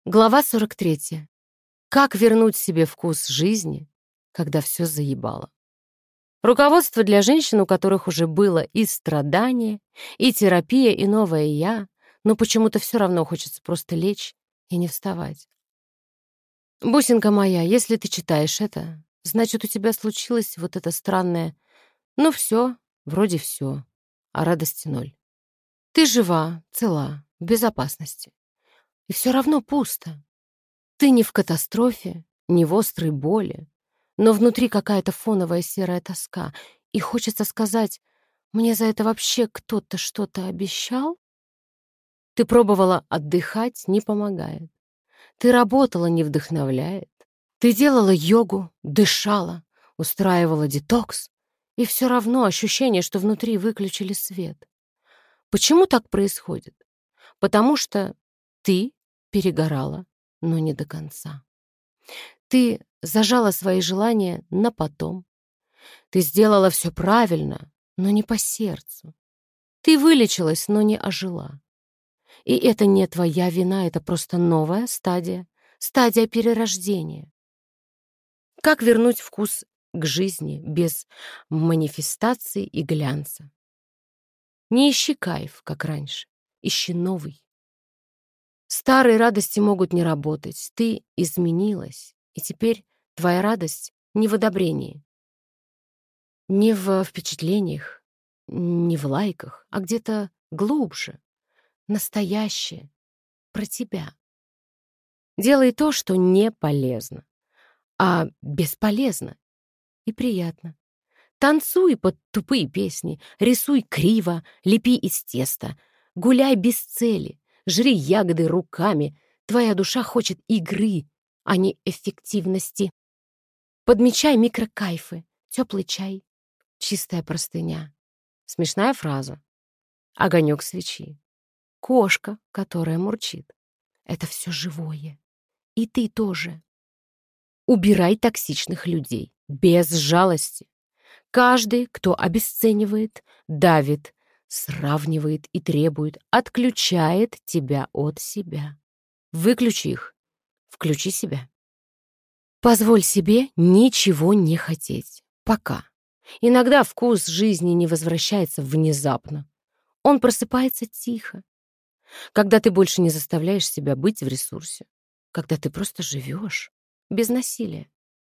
Глава 43. Как вернуть себе вкус жизни, когда все заебало? Руководство для женщин, у которых уже было и страдание, и терапия, и новое «я», но почему-то все равно хочется просто лечь и не вставать. Бусинка моя, если ты читаешь это, значит, у тебя случилось вот это странное «ну все, вроде все, а радости ноль». Ты жива, цела, в безопасности. И все равно пусто. Ты не в катастрофе, не в острой боли, но внутри какая-то фоновая серая тоска, и хочется сказать, мне за это вообще кто-то что-то обещал? Ты пробовала отдыхать, не помогает. Ты работала, не вдохновляет. Ты делала йогу, дышала, устраивала детокс, и все равно ощущение, что внутри выключили свет. Почему так происходит? Потому что ты перегорала, но не до конца. Ты зажала свои желания на потом. Ты сделала все правильно, но не по сердцу. Ты вылечилась, но не ожила. И это не твоя вина, это просто новая стадия, стадия перерождения. Как вернуть вкус к жизни без манифестаций и глянца? Не ищи кайф, как раньше, ищи новый. Старые радости могут не работать. Ты изменилась, и теперь твоя радость не в одобрении, не в впечатлениях, не в лайках, а где-то глубже, настоящее, про тебя. Делай то, что не полезно, а бесполезно и приятно. Танцуй под тупые песни, рисуй криво, лепи из теста, гуляй без цели, жри ягоды руками. Твоя душа хочет игры, а не эффективности. Подмечай микрокайфы, теплый чай, чистая простыня. Смешная фраза. Огонек свечи. Кошка, которая мурчит. Это все живое. И ты тоже. Убирай токсичных людей. Без жалости. Каждый, кто обесценивает, давит, сравнивает и требует, отключает тебя от себя. Выключи их. Включи себя. Позволь себе ничего не хотеть. Пока. Иногда вкус жизни не возвращается внезапно. Он просыпается тихо, когда ты больше не заставляешь себя быть в ресурсе, когда ты просто живешь без насилия.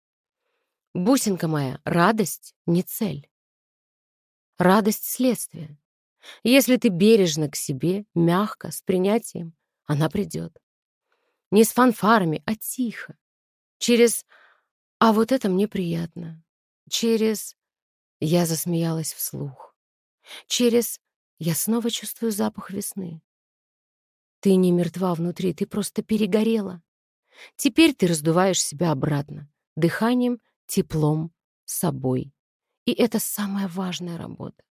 Бусинка моя, радость не цель. Радость — следствие. Если ты бережно к себе, мягко, с принятием, она придет. Не с фанфарами, а тихо. Через «а вот это мне приятно». Через «я засмеялась вслух». Через «я снова чувствую запах весны». Ты не мертва внутри, ты просто перегорела. Теперь ты раздуваешь себя обратно. Дыханием, теплом, собой. И это самая важная работа.